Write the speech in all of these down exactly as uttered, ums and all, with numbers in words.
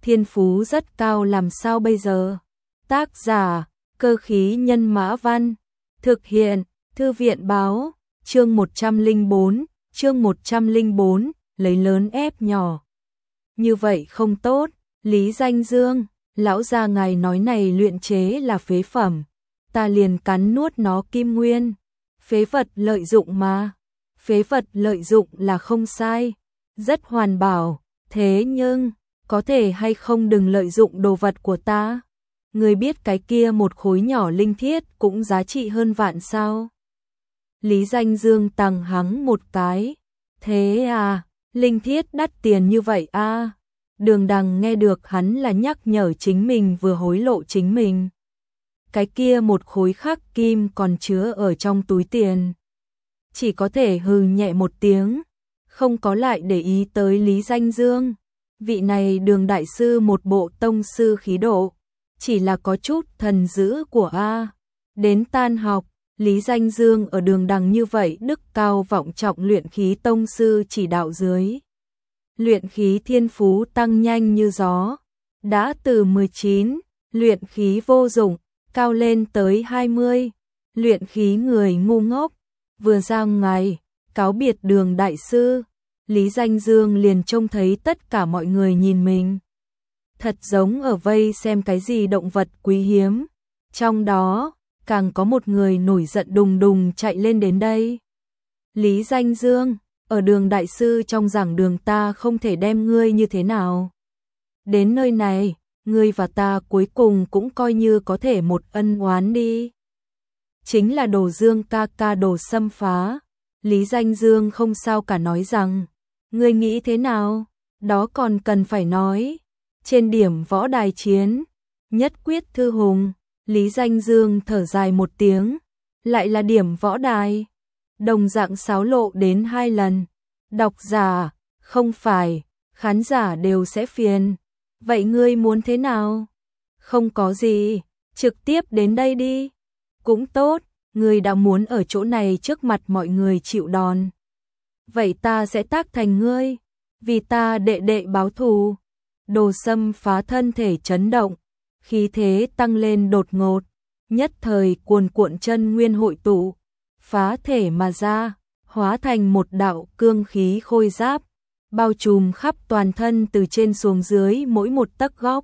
thiên phú rất cao làm sao bây giờ? Tác giả, Cơ khí nhân mã văn, thực hiện, Thư viện báo, chương một trăm lẻ bốn, chương một trăm lẻ bốn, lấy lớn ép nhỏ. Như vậy không tốt, Lý Danh Dương, lão gia ngài nói này luyện chế là phế phẩm, ta liền cắn nuốt nó kim nguyên. Phế vật lợi dụng mà, phế vật lợi dụng là không sai, rất hoàn bảo, thế nhưng, có thể hay không đừng lợi dụng đồ vật của ta? Người biết cái kia một khối nhỏ linh thiết cũng giá trị hơn vạn sao? Lý Danh Dương tằng hắng một cái, thế à, linh thiết đắt tiền như vậy à? Đường Đằng nghe được hắn là nhắc nhở chính mình vừa hối lộ chính mình. Cái kia một khối khắc kim còn chứa ở trong túi tiền. Chỉ có thể hừ nhẹ một tiếng, không có lại để ý tới Lý Danh Dương. Vị này Đường đại sư một bộ tông sư khí độ, chỉ là có chút thần dữ của A. Đến tan học, Lý Danh Dương ở Đường Đằng như vậy đức cao vọng trọng luyện khí tông sư chỉ đạo dưới. Luyện khí thiên phú tăng nhanh như gió, đã từ mười chín, luyện khí vô dụng, cao lên tới hai mươi, luyện khí người ngu ngốc. Vừa ra ngày, cáo biệt Đường đại sư, Lý Danh Dương liền trông thấy tất cả mọi người nhìn mình. Thật giống ở vây xem cái gì động vật quý hiếm. Trong đó, càng có một người nổi giận đùng đùng chạy lên đến đây. Lý Danh Dương, ở Đường đại sư trong giảng đường ta không thể đem ngươi như thế nào. Đến nơi này, ngươi và ta cuối cùng cũng coi như có thể một ân oán đi. Chính là Đồ Dương ca ca Đồ Xâm phá. Lý Danh Dương không sao cả nói rằng, ngươi nghĩ thế nào? Đó còn cần phải nói. Trên điểm võ đài chiến, nhất quyết thư hùng, Lý Danh Dương thở dài một tiếng, lại là điểm võ đài. Đồng dạng xáo lộ đến hai lần. Độc giả, không phải, khán giả đều sẽ phiền. Vậy ngươi muốn thế nào? Không có gì, trực tiếp đến đây đi. Cũng tốt, ngươi đã muốn ở chỗ này trước mặt mọi người chịu đòn. Vậy ta sẽ tác thành ngươi, vì ta đệ đệ báo thù. Đồ Xâm phá thân thể chấn động, khí thế tăng lên đột ngột, nhất thời cuồn cuộn chân nguyên hội tụ, phá thể mà ra, hóa thành một đạo cương khí khôi giáp, bao trùm khắp toàn thân từ trên xuống dưới mỗi một tấc góc.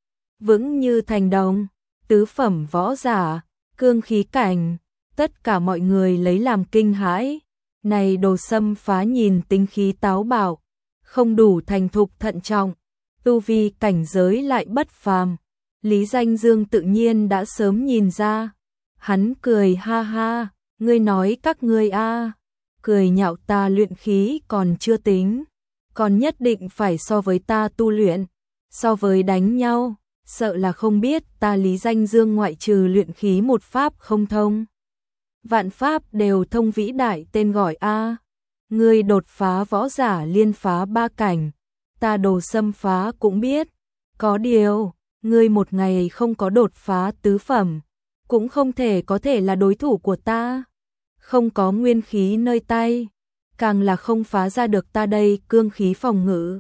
Vững như thành đồng, tứ phẩm võ giả, cương khí cảnh, tất cả mọi người lấy làm kinh hãi. Này Đồ Xâm phá nhìn tính khí táo bạo, không đủ thành thục thận trọng, tu vi cảnh giới lại bất phàm. Lý Danh Dương tự nhiên đã sớm nhìn ra. Hắn cười ha ha, ngươi nói các ngươi a, cười nhạo ta luyện khí còn chưa tính, còn nhất định phải so với ta tu luyện, so với đánh nhau, sợ là không biết ta Lý Danh Dương ngoại trừ luyện khí một pháp không thông. Vạn pháp đều thông vĩ đại tên gọi a. Ngươi đột phá võ giả liên phá ba cảnh, ta Đồ Xâm phá cũng biết. Có điều, ngươi một ngày không có đột phá tứ phẩm, cũng không thể có thể là đối thủ của ta. Không có nguyên khí nơi tay, càng là không phá ra được ta đây cương khí phòng ngự.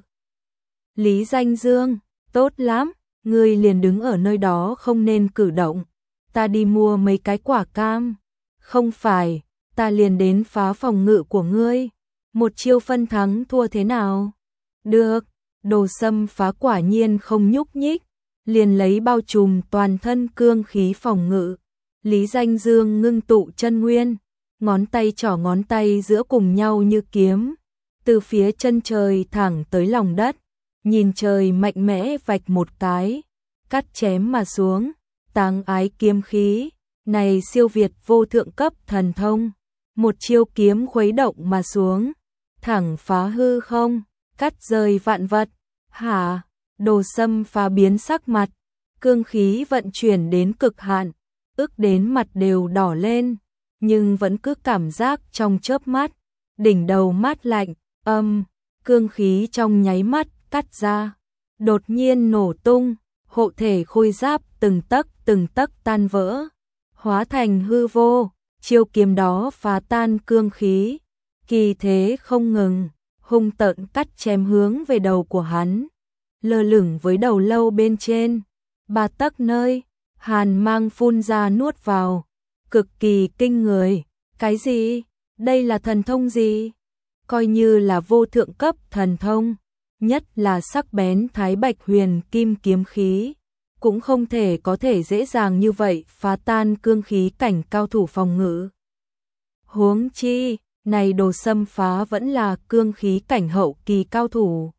Lý Danh Dương, tốt lắm, ngươi liền đứng ở nơi đó không nên cử động. Ta đi mua mấy cái quả cam. Không phải, ta liền đến phá phòng ngự của ngươi. Một chiêu phân thắng thua thế nào? Được, Đồ Xâm phá quả nhiên không nhúc nhích, liền lấy bao trùm toàn thân cương khí phòng ngự. Lý Danh Dương ngưng tụ chân nguyên, ngón tay trỏ ngón tay giữa cùng nhau như kiếm, từ phía chân trời thẳng tới lòng đất, nhìn trời mạnh mẽ vạch một cái, cắt chém mà xuống, táng ái kiếm khí. Này siêu việt vô thượng cấp thần thông, một chiêu kiếm khuấy động mà xuống, thẳng phá hư không, cắt rời vạn vật. Hả? Đồ Xâm phá biến sắc mặt, cương khí vận chuyển đến cực hạn, ức đến mặt đều đỏ lên, nhưng vẫn cứ cảm giác trong chớp mắt, đỉnh đầu mát lạnh, âm, cương khí trong nháy mắt cắt ra, đột nhiên nổ tung, hộ thể khôi giáp từng tấc từng tấc tan vỡ, hóa thành hư vô. Chiêu kiếm đó phá tan cương khí, kỳ thế không ngừng, hung tợn cắt chém hướng về đầu của hắn. lơ lửng với đầu lâu bên trên, ba tấc nơi, hàn mang phun ra nuốt vào, cực kỳ kinh người. Cái gì? Đây là thần thông gì? Coi như là vô thượng cấp thần thông, nhất là sắc bén Thái Bạch Huyền Kim kiếm khí, cũng không thể có thể dễ dàng như vậy phá tan cương khí cảnh cao thủ phòng ngự. Huống chi, này Đồ Sâm Phá vẫn là cương khí cảnh hậu kỳ cao thủ.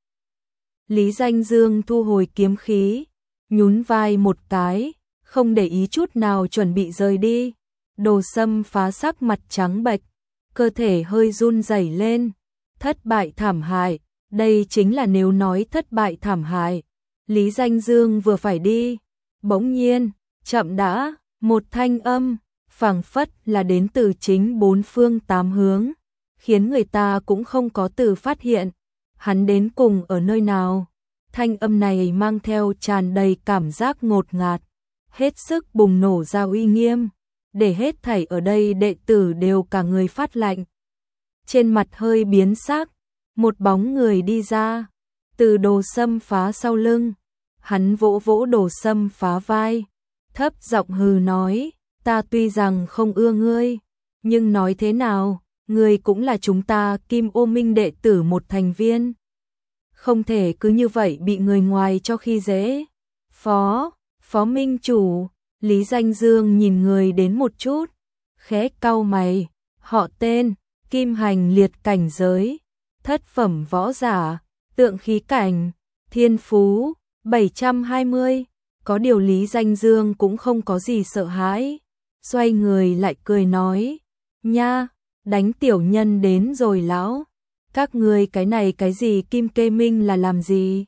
Lý Danh Dương thu hồi kiếm khí, nhún vai một cái, không để ý chút nào chuẩn bị rời đi. Đồ Sâm Phá sắc mặt trắng bệch, cơ thể hơi run rẩy lên. Thất bại thảm hại, đây chính là nếu nói thất bại thảm hại. Lý Danh Dương vừa phải đi, bỗng nhiên, chậm đã, một thanh âm, phảng phất là đến từ chính bốn phương tám hướng, khiến người ta cũng không có từ phát hiện, hắn đến cùng ở nơi nào. Thanh âm này mang theo tràn đầy cảm giác ngột ngạt, hết sức bùng nổ ra uy nghiêm, để hết thảy ở đây đệ tử đều cả người phát lạnh. Trên mặt hơi biến sắc, một bóng người đi ra, từ Đồ Sâm Phá sau lưng, hắn vỗ vỗ Đồ Sâm Phá vai, thấp giọng hừ nói, ta tuy rằng không ưa ngươi, nhưng nói thế nào, ngươi cũng là chúng ta Kim Ô Minh đệ tử một thành viên. Không thể cứ như vậy bị người ngoài cho khi dễ. Phó, Phó Minh Chủ, Lý Danh Dương nhìn người đến một chút, khẽ cau mày, họ tên, Kim Hành Liệt cảnh giới, thất phẩm võ giả, tượng khí cảnh, thiên phú, bảy trăm hai mươi, có điều Lý Danh Dương cũng không có gì sợ hãi, xoay người lại cười nói, nha, đánh tiểu nhân đến rồi lão, các ngươi cái này cái gì Kim Kê Minh là làm gì?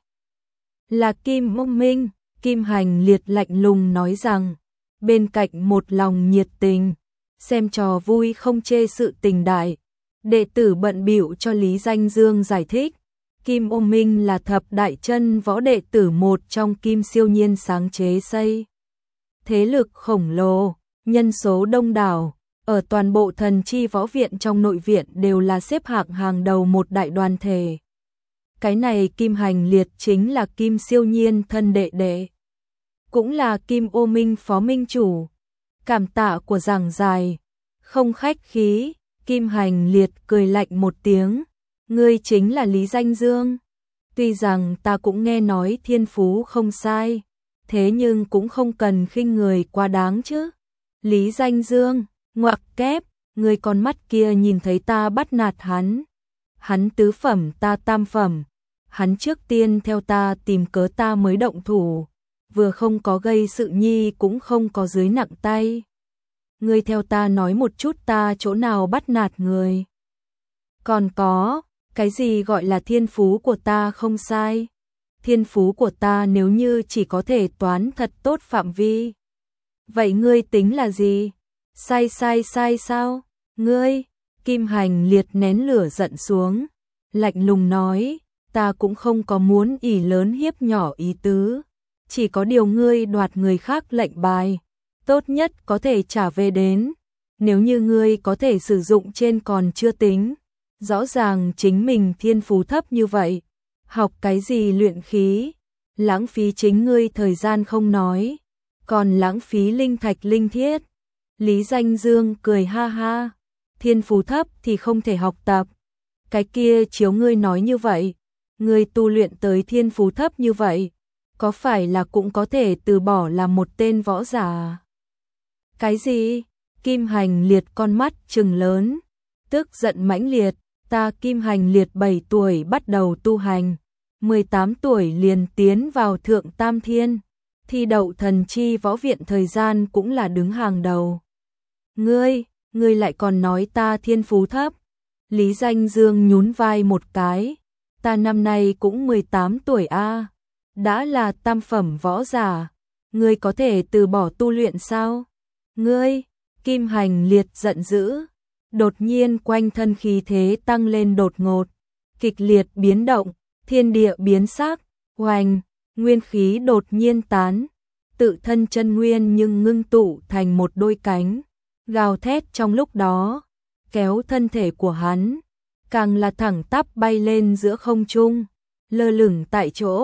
Là Kim Mông Minh, Kim Hành Liệt lạnh lùng nói rằng, bên cạnh một lòng nhiệt tình, xem trò vui không chê sự tình đại. Đệ tử bận bịu cho Lý Danh Dương giải thích, Kim Ô Minh là thập đại chân võ đệ tử một trong Kim Siêu Nhiên sáng chế xây. Thế lực khổng lồ, nhân số đông đảo, ở toàn bộ thần chi võ viện trong nội viện đều là xếp hạng hàng đầu một đại đoàn thể. Cái này Kim Hành Liệt chính là Kim Siêu Nhiên thân đệ đệ, cũng là Kim Ô Minh phó minh chủ. Cảm tạ của giảng dài, không khách khí. Kim Hành Liệt cười lạnh một tiếng, ngươi chính là Lý Danh Dương. Tuy rằng ta cũng nghe nói thiên phú không sai, thế nhưng cũng không cần khinh người quá đáng chứ. Lý Danh Dương, ngoặc kép, ngươi con mắt kia nhìn thấy ta bắt nạt hắn. Hắn tứ phẩm ta tam phẩm, hắn trước tiên theo ta tìm cớ ta mới động thủ, vừa không có gây sự nhi cũng không có dưới nặng tay. Ngươi theo ta nói một chút ta chỗ nào bắt nạt người. Còn có, cái gì gọi là thiên phú của ta không sai. Thiên phú của ta nếu như chỉ có thể toán thật tốt phạm vi. Vậy ngươi tính là gì? Sai sai sai sao? Ngươi, Kim Hành Liệt nén lửa giận xuống, lạnh lùng nói, ta cũng không có muốn ỷ lớn hiếp nhỏ ý tứ. Chỉ có điều ngươi đoạt người khác lệnh bài, tốt nhất có thể trả về đến. Nếu như ngươi có thể sử dụng trên còn chưa tính. Rõ ràng chính mình thiên phú thấp như vậy. Học cái gì luyện khí? Lãng phí chính ngươi thời gian không nói. Còn lãng phí linh thạch linh thiết. Lý Danh Dương cười ha ha. Thiên phú thấp thì không thể học tập. Cái kia chiếu ngươi nói như vậy. Ngươi tu luyện tới thiên phú thấp như vậy. Có phải là cũng có thể từ bỏ làm một tên võ giả? Cái gì? Kim Hành Liệt con mắt trừng lớn, tức giận mãnh liệt, ta Kim Hành Liệt bảy tuổi bắt đầu tu hành, mười tám tuổi liền tiến vào thượng tam thiên, thi đậu thần chi võ viện thời gian cũng là đứng hàng đầu. Ngươi, ngươi lại còn nói ta thiên phú thấp. Lý Danh Dương nhún vai một cái, ta năm nay cũng mười tám tuổi a, đã là tam phẩm võ giả, ngươi có thể từ bỏ tu luyện sao? Ngươi, Kim Hành Liệt giận dữ, đột nhiên quanh thân khí thế tăng lên đột ngột, kịch liệt biến động, thiên địa biến sắc, oanh, nguyên khí đột nhiên tán, tự thân chân nguyên nhưng ngưng tụ thành một đôi cánh, gào thét trong lúc đó, kéo thân thể của hắn, càng là thẳng tắp bay lên giữa không trung, lơ lửng tại chỗ,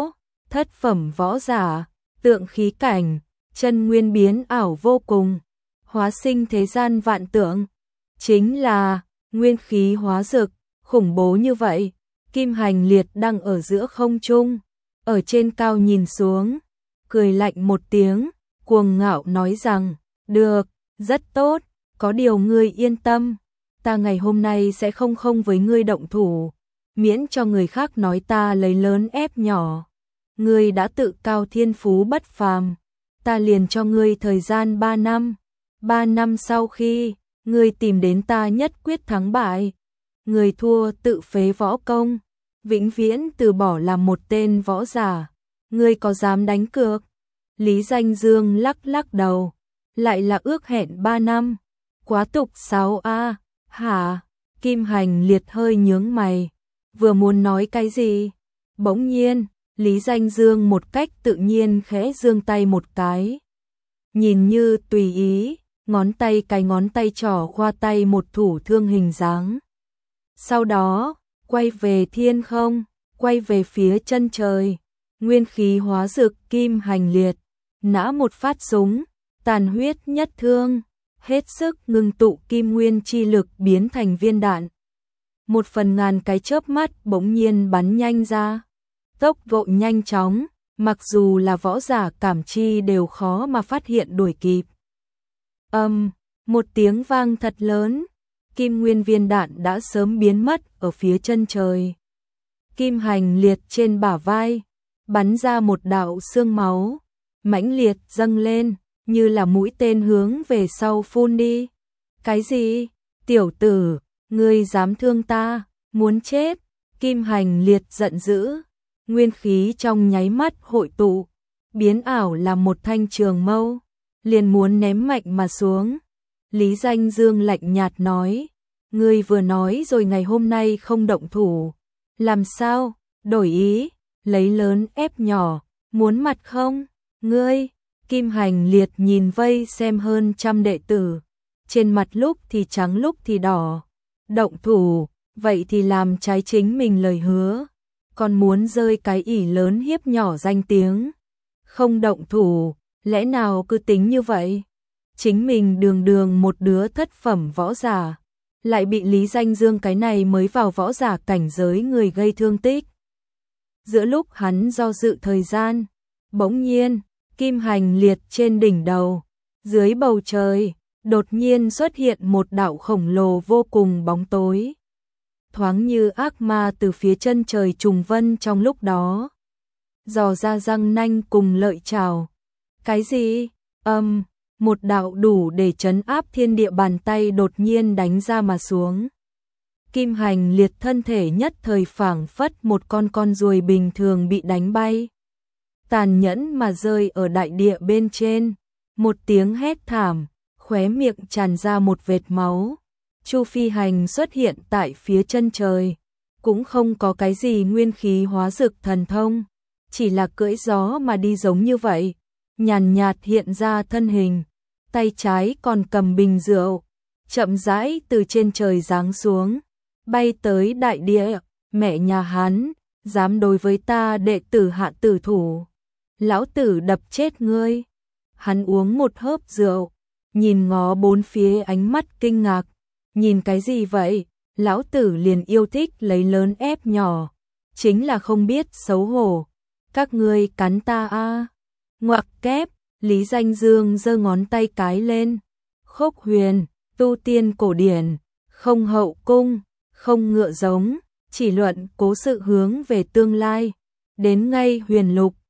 thất phẩm võ giả, tượng khí cảnh, chân nguyên biến ảo vô cùng, hóa sinh thế gian vạn tượng, chính là nguyên khí hóa rực, khủng bố như vậy. Kim Hành Liệt đang ở giữa không trung, ở trên cao nhìn xuống, cười lạnh một tiếng, cuồng ngạo nói rằng, được, rất tốt, có điều ngươi yên tâm, ta ngày hôm nay sẽ không không với ngươi động thủ, miễn cho người khác nói ta lấy lớn ép nhỏ. Ngươi đã tự cao thiên phú bất phàm, ta liền cho ngươi thời gian ba năm, ba năm sau khi ngươi tìm đến ta nhất quyết thắng bại, người thua tự phế võ công, vĩnh viễn từ bỏ làm một tên võ giả, ngươi có dám đánh cược? Lý Danh Dương lắc lắc đầu, lại là ước hẹn ba năm, quá tục sáu a, hả? Kim Hành Liệt hơi nhướng mày, vừa muốn nói cái gì, bỗng nhiên, Lý Danh Dương một cách tự nhiên khẽ giương tay một cái, nhìn như tùy ý, ngón tay cái ngón tay trỏ khoa tay một thủ thương hình dáng. Sau đó, quay về thiên không, quay về phía chân trời, nguyên khí hóa rực Kim Hành Liệt, nã một phát súng, tàn huyết nhất thương, hết sức ngưng tụ kim nguyên chi lực biến thành viên đạn. Một phần ngàn cái chớp mắt bỗng nhiên bắn nhanh ra, tốc độ nhanh chóng, mặc dù là võ giả cảm chi đều khó mà phát hiện đuổi kịp. Âm, um, một tiếng vang thật lớn, kim nguyên viên đạn đã sớm biến mất ở phía chân trời. Kim Hành Liệt trên bả vai, bắn ra một đạo xương máu, mãnh liệt dâng lên, như là mũi tên hướng về sau phun đi. Cái gì? Tiểu tử, ngươi dám thương ta, muốn chết? Kim Hành Liệt giận dữ, nguyên khí trong nháy mắt hội tụ, biến ảo làm một thanh trường mâu, liền muốn ném mạnh mà xuống. Lý Danh Dương lạnh nhạt nói, ngươi vừa nói rồi ngày hôm nay không động thủ, làm sao, đổi ý, lấy lớn ép nhỏ, muốn mặt không? Ngươi, Kim Hành Liệt nhìn vây xem hơn trăm đệ tử, trên mặt lúc thì trắng lúc thì đỏ, động thủ, vậy thì làm trái chính mình lời hứa, còn muốn rơi cái ỷ lớn hiếp nhỏ danh tiếng, không động thủ, lẽ nào cứ tính như vậy? Chính mình đường đường một đứa thất phẩm võ giả, lại bị Lý Danh Dương cái này mới vào võ giả cảnh giới người gây thương tích. Giữa lúc hắn do dự thời gian, bỗng nhiên, Kim Hành Liệt trên đỉnh đầu, dưới bầu trời, đột nhiên xuất hiện một đạo khổng lồ vô cùng bóng tối. Thoáng như ác ma từ phía chân trời trùng vân trong lúc đó. Dò ra răng nanh cùng lợi chảo. Cái gì? Âm, um, một đạo đủ để trấn áp thiên địa bàn tay đột nhiên đánh ra mà xuống. Kim Hành Liệt thân thể nhất thời phảng phất một con con ruồi bình thường bị đánh bay. Tàn nhẫn mà rơi ở đại địa bên trên. Một tiếng hét thảm, khóe miệng tràn ra một vệt máu. Chu Phi Hành xuất hiện tại phía chân trời. Cũng không có cái gì nguyên khí hóa rực thần thông. Chỉ là cưỡi gió mà đi giống như vậy. Nhàn nhạt hiện ra thân hình. Tay trái còn cầm bình rượu. Chậm rãi từ trên trời giáng xuống. Bay tới đại địa. Mẹ nhà hắn, dám đối với ta đệ tử hạ tử thủ. Lão tử đập chết ngươi. Hắn uống một hớp rượu. Nhìn ngó bốn phía ánh mắt kinh ngạc. Nhìn cái gì vậy? Lão tử liền yêu thích lấy lớn ép nhỏ. Chính là không biết xấu hổ. Các ngươi cắn ta a à. Ngoặc kép. Lý Danh Dương giơ ngón tay cái lên. Khốc huyền, tu tiên cổ điển, không hậu cung, không ngựa giống, chỉ luận cố sự hướng về tương lai. Đến ngay huyền lục,